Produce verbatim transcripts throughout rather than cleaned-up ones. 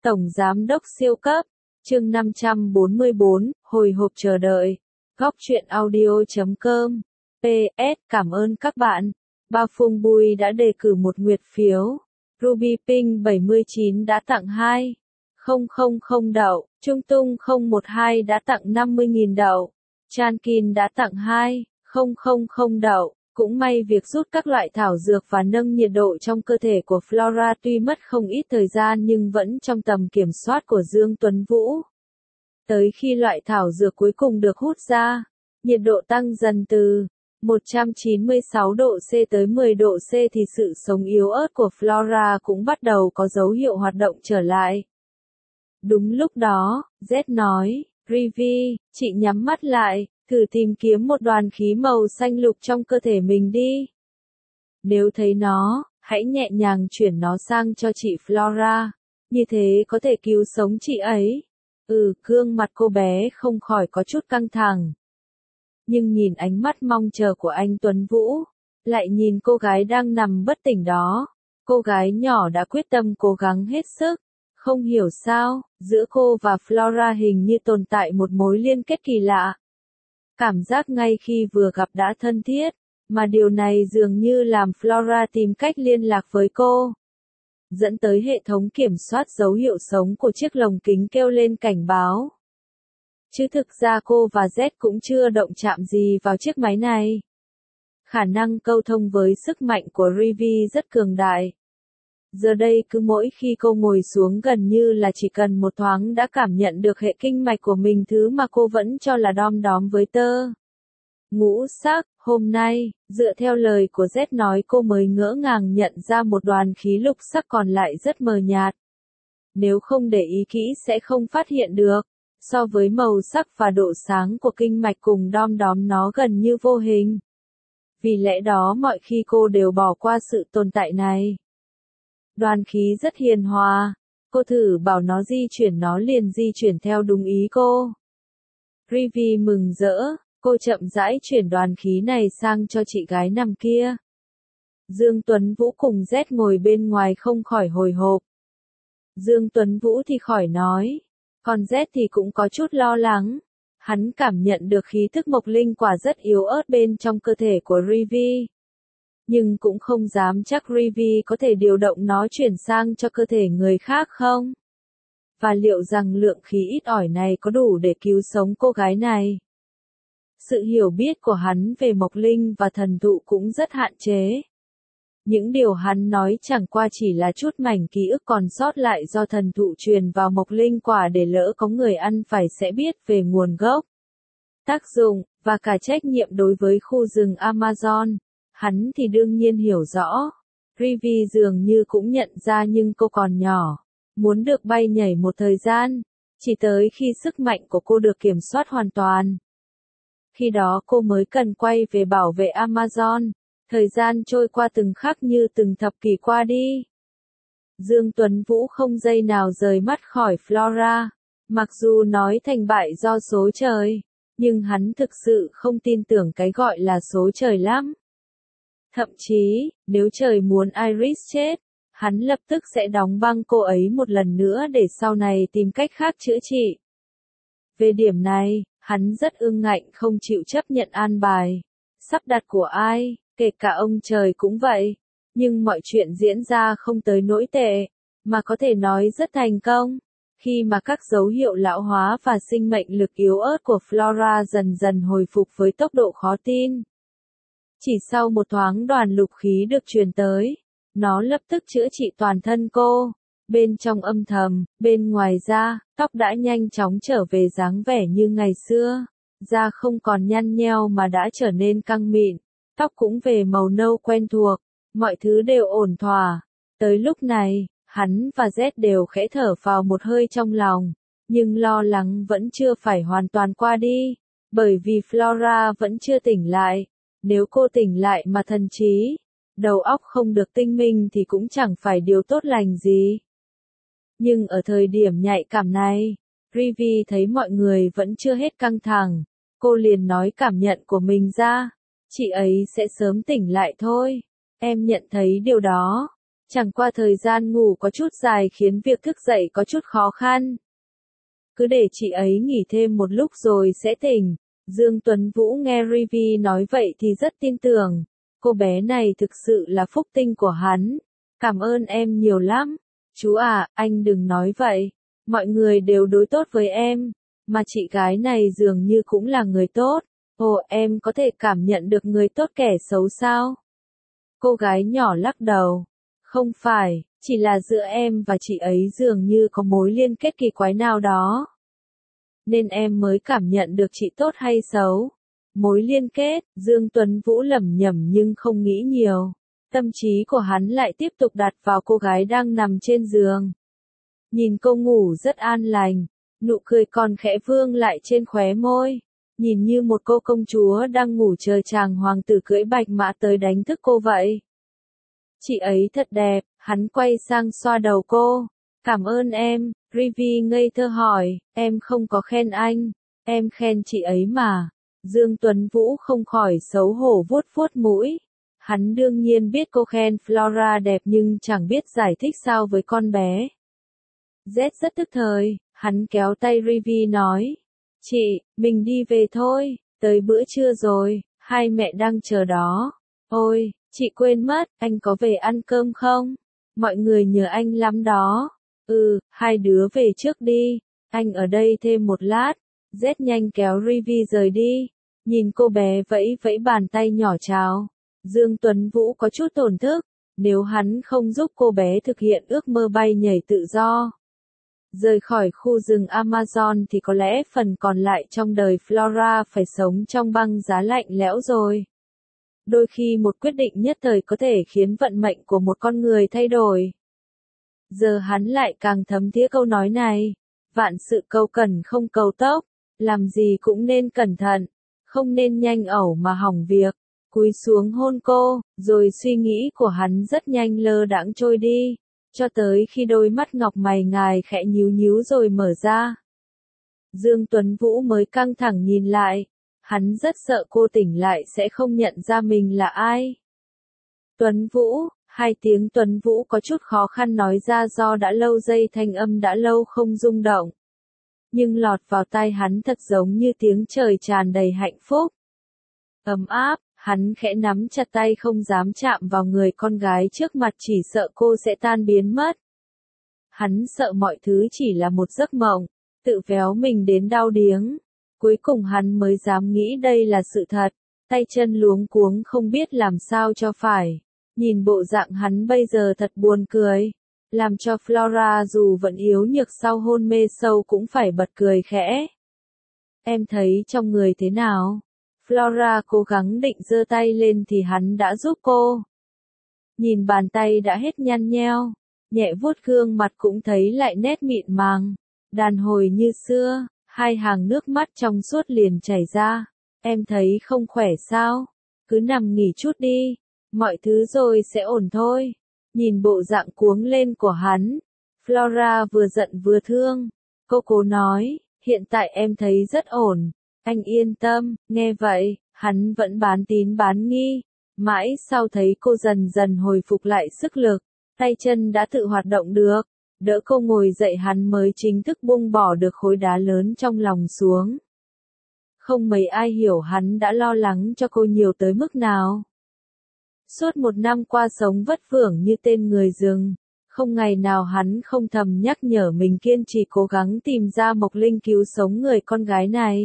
Tổng Giám đốc siêu cấp, chương năm trăm bốn mươi bốn, hồi hộp chờ đợi. Góc truyện audio chấm com. pê ét Cảm ơn các bạn. Bao Phương Bui đã đề cử một nguyệt phiếu. Ruby Pink bảy mươi chín đã tặng hai nghìn đậu. Trung Tung không một hai đã tặng năm mươi nghìn đậu. Chankin đã tặng hai nghìn đậu. Cũng may việc rút các loại thảo dược và nâng nhiệt độ trong cơ thể của Flora tuy mất không ít thời gian nhưng vẫn trong tầm kiểm soát của Dương Tuấn Vũ. Tới khi loại thảo dược cuối cùng được hút ra, nhiệt độ tăng dần từ một trăm chín mươi sáu độ C tới mười độ C thì sự sống yếu ớt của Flora cũng bắt đầu có dấu hiệu hoạt động trở lại. Đúng lúc đó, Z nói, Rivi, chị nhắm mắt lại, thử tìm kiếm một đoàn khí màu xanh lục trong cơ thể mình đi. Nếu thấy nó, hãy nhẹ nhàng chuyển nó sang cho chị Flora, như thế có thể cứu sống chị ấy. Ừ, gương mặt cô bé không khỏi có chút căng thẳng. Nhưng nhìn ánh mắt mong chờ của anh Tuấn Vũ, lại nhìn cô gái đang nằm bất tỉnh đó, cô gái nhỏ đã quyết tâm cố gắng hết sức. Không hiểu sao, giữa cô và Flora hình như tồn tại một mối liên kết kỳ lạ. Cảm giác ngay khi vừa gặp đã thân thiết, mà điều này dường như làm Flora tìm cách liên lạc với cô. Dẫn tới hệ thống kiểm soát dấu hiệu sống của chiếc lồng kính kêu lên cảnh báo. Chứ thực ra cô và Z cũng chưa động chạm gì vào chiếc máy này. Khả năng câu thông với sức mạnh của Rivi rất cường đại. Giờ đây cứ mỗi khi cô ngồi xuống gần như là chỉ cần một thoáng đã cảm nhận được hệ kinh mạch của mình, thứ mà cô vẫn cho là đom đóm với tơ. Ngũ sắc, hôm nay, dựa theo lời của Z nói cô mới ngỡ ngàng nhận ra một đoàn khí lục sắc còn lại rất mờ nhạt. Nếu không để ý kỹ sẽ không phát hiện được, so với màu sắc và độ sáng của kinh mạch cùng đom đóm nó gần như vô hình. Vì lẽ đó mọi khi cô đều bỏ qua sự tồn tại này. Đoàn khí rất hiền hòa, cô thử bảo nó di chuyển nó liền di chuyển theo đúng ý cô. Rivi mừng rỡ, cô chậm rãi chuyển đoàn khí này sang cho chị gái nằm kia. Dương Tuấn Vũ cùng Z ngồi bên ngoài không khỏi hồi hộp. Dương Tuấn Vũ thì khỏi nói, còn Z thì cũng có chút lo lắng. Hắn cảm nhận được khí thức mộc linh quả rất yếu ớt bên trong cơ thể của Rivi. Nhưng cũng không dám chắc Rivi có thể điều động nó chuyển sang cho cơ thể người khác không? Và liệu rằng lượng khí ít ỏi này có đủ để cứu sống cô gái này? Sự hiểu biết của hắn về mộc linh và thần thụ cũng rất hạn chế. Những điều hắn nói chẳng qua chỉ là chút mảnh ký ức còn sót lại do thần thụ truyền vào mộc linh quả để lỡ có người ăn phải sẽ biết về nguồn gốc, tác dụng, và cả trách nhiệm đối với khu rừng Amazon. Hắn thì đương nhiên hiểu rõ. Rivi dường như cũng nhận ra nhưng cô còn nhỏ, muốn được bay nhảy một thời gian, chỉ tới khi sức mạnh của cô được kiểm soát hoàn toàn. Khi đó cô mới cần quay về bảo vệ Amazon. Thời gian trôi qua từng khắc như từng thập kỷ qua đi. Dương Tuấn Vũ không giây nào rời mắt khỏi Flora. Mặc dù nói thành bại do số trời, nhưng hắn thực sự không tin tưởng cái gọi là số trời lắm. Thậm chí, nếu trời muốn Iris chết, hắn lập tức sẽ đóng băng cô ấy một lần nữa để sau này tìm cách khác chữa trị. Về điểm này, hắn rất ương ngạnh không chịu chấp nhận an bài, sắp đặt của ai, kể cả ông trời cũng vậy. Nhưng mọi chuyện diễn ra không tới nỗi tệ, mà có thể nói rất thành công. Khi mà các dấu hiệu lão hóa và sinh mệnh lực yếu ớt của Flora dần dần hồi phục với tốc độ khó tin. Chỉ sau một thoáng đoàn lục khí được truyền tới, nó lập tức chữa trị toàn thân cô. Bên trong âm thầm, bên ngoài da, tóc đã nhanh chóng trở về dáng vẻ như ngày xưa. Da không còn nhăn nheo mà đã trở nên căng mịn. Tóc cũng về màu nâu quen thuộc. Mọi thứ đều ổn thỏa. Tới lúc này, hắn và Z đều khẽ thở vào một hơi trong lòng. Nhưng lo lắng vẫn chưa phải hoàn toàn qua đi. Bởi vì Flora vẫn chưa tỉnh lại. Nếu cô tỉnh lại mà thần trí, đầu óc không được tinh minh thì cũng chẳng phải điều tốt lành gì. Nhưng ở thời điểm nhạy cảm này, Rivi thấy mọi người vẫn chưa hết căng thẳng. Cô liền nói cảm nhận của mình ra. Chị ấy sẽ sớm tỉnh lại thôi. Em nhận thấy điều đó. Chẳng qua thời gian ngủ có chút dài khiến việc thức dậy có chút khó khăn. Cứ để chị ấy nghỉ thêm một lúc rồi sẽ tỉnh. Dương Tuấn Vũ nghe Rivi nói vậy thì rất tin tưởng. Cô bé này thực sự là phúc tinh của hắn. Cảm ơn em nhiều lắm. Chú à, anh đừng nói vậy. Mọi người đều đối tốt với em. Mà chị gái này dường như cũng là người tốt. Ồ, em có thể cảm nhận được người tốt kẻ xấu sao? Cô gái nhỏ lắc đầu. Không phải, chỉ là giữa em và chị ấy dường như có mối liên kết kỳ quái nào đó. Nên em mới cảm nhận được chị tốt hay xấu. Mối liên kết, Dương Tuấn Vũ lẩm nhẩm nhưng không nghĩ nhiều. Tâm trí của hắn lại tiếp tục đặt vào cô gái đang nằm trên giường. Nhìn cô ngủ rất an lành, nụ cười còn khẽ vương lại trên khóe môi. Nhìn như một cô công chúa đang ngủ chờ chàng hoàng tử cưỡi bạch mã tới đánh thức cô vậy. Chị ấy thật đẹp, hắn quay sang xoa đầu cô. Cảm ơn em, Rivi ngây thơ hỏi, em không có khen anh, em khen chị ấy mà. Dương Tuấn Vũ không khỏi xấu hổ vuốt vuốt mũi. Hắn đương nhiên biết cô khen Flora đẹp nhưng chẳng biết giải thích sao với con bé. Z rất tức thời, hắn kéo tay Rivi nói. Chị, mình đi về thôi, tới bữa trưa rồi, hai mẹ đang chờ đó. Ôi, chị quên mất, anh có về ăn cơm không? Mọi người nhớ anh lắm đó. Ừ, hai đứa về trước đi, anh ở đây thêm một lát. Z nhanh kéo Rivi rời đi, nhìn cô bé vẫy vẫy bàn tay nhỏ chào. Dương Tuấn Vũ có chút tổn thức, nếu hắn không giúp cô bé thực hiện ước mơ bay nhảy tự do. Rời khỏi khu rừng Amazon thì có lẽ phần còn lại trong đời Flora phải sống trong băng giá lạnh lẽo rồi. Đôi khi một quyết định nhất thời có thể khiến vận mệnh của một con người thay đổi. Giờ hắn lại càng thấm thía câu nói này. Vạn sự cầu cần không cầu tốc, làm gì cũng nên cẩn thận, không nên nhanh ẩu mà hỏng việc. Cúi xuống hôn cô, rồi suy nghĩ của hắn rất nhanh lơ đãng trôi đi, cho tới khi đôi mắt ngọc mày ngài khẽ nhíu nhíu rồi mở ra. Dương Tuấn Vũ mới căng thẳng nhìn lại, hắn rất sợ cô tỉnh lại sẽ không nhận ra mình là ai. Tuấn Vũ, hai tiếng Tuấn Vũ có chút khó khăn nói ra do đã lâu dây thanh âm đã lâu không rung động. Nhưng lọt vào tai hắn thật giống như tiếng trời tràn đầy hạnh phúc. Ấm áp, hắn khẽ nắm chặt tay không dám chạm vào người con gái trước mặt chỉ sợ cô sẽ tan biến mất. Hắn sợ mọi thứ chỉ là một giấc mộng, tự véo mình đến đau điếng. Cuối cùng hắn mới dám nghĩ đây là sự thật, tay chân luống cuống không biết làm sao cho phải. Nhìn bộ dạng hắn bây giờ thật buồn cười, làm cho Flora dù vẫn yếu nhược sau hôn mê sâu cũng phải bật cười khẽ. Em thấy trong người thế nào? Flora cố gắng định giơ tay lên thì hắn đã giúp cô. Nhìn bàn tay đã hết nhăn nheo, nhẹ vuốt gương mặt cũng thấy lại nét mịn màng, đàn hồi như xưa, hai hàng nước mắt trong suốt liền chảy ra. Em thấy không khỏe sao? Cứ nằm nghỉ chút đi, mọi thứ rồi sẽ ổn thôi. Nhìn bộ dạng cuống lên của hắn, Flora vừa giận vừa thương. Cô cố nói, hiện tại em thấy rất ổn. Anh yên tâm, nghe vậy, hắn vẫn bán tín bán nghi. Mãi sau thấy cô dần dần hồi phục lại sức lực, tay chân đã tự hoạt động được, đỡ cô ngồi dậy hắn mới chính thức buông bỏ được khối đá lớn trong lòng xuống. Không mấy ai hiểu hắn đã lo lắng cho cô nhiều tới mức nào. Suốt một năm qua sống vất vưởng như tên người rừng, không ngày nào hắn không thầm nhắc nhở mình kiên trì cố gắng tìm ra Mộc Linh cứu sống người con gái này.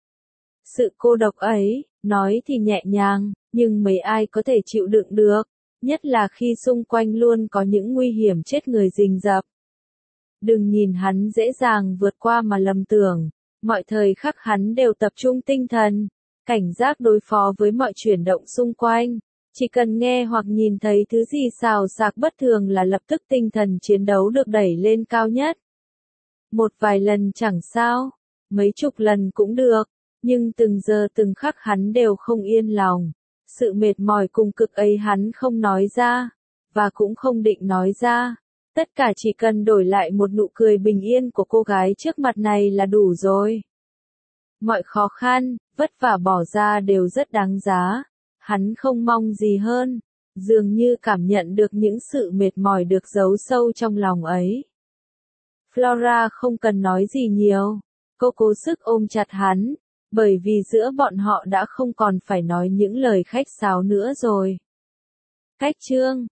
Sự cô độc ấy, nói thì nhẹ nhàng, nhưng mấy ai có thể chịu đựng được, nhất là khi xung quanh luôn có những nguy hiểm chết người rình rập. Đừng nhìn hắn dễ dàng vượt qua mà lầm tưởng, mọi thời khắc hắn đều tập trung tinh thần, cảnh giác đối phó với mọi chuyển động xung quanh. Chỉ cần nghe hoặc nhìn thấy thứ gì xào xạc bất thường là lập tức tinh thần chiến đấu được đẩy lên cao nhất. Một vài lần chẳng sao, mấy chục lần cũng được, nhưng từng giờ từng khắc hắn đều không yên lòng. Sự mệt mỏi cùng cực ấy hắn không nói ra, và cũng không định nói ra. Tất cả chỉ cần đổi lại một nụ cười bình yên của cô gái trước mặt này là đủ rồi. Mọi khó khăn, vất vả bỏ ra đều rất đáng giá. Hắn không mong gì hơn, dường như cảm nhận được những sự mệt mỏi được giấu sâu trong lòng ấy. Flora không cần nói gì nhiều, cô cố sức ôm chặt hắn, bởi vì giữa bọn họ đã không còn phải nói những lời khách sáo nữa rồi. Cách chương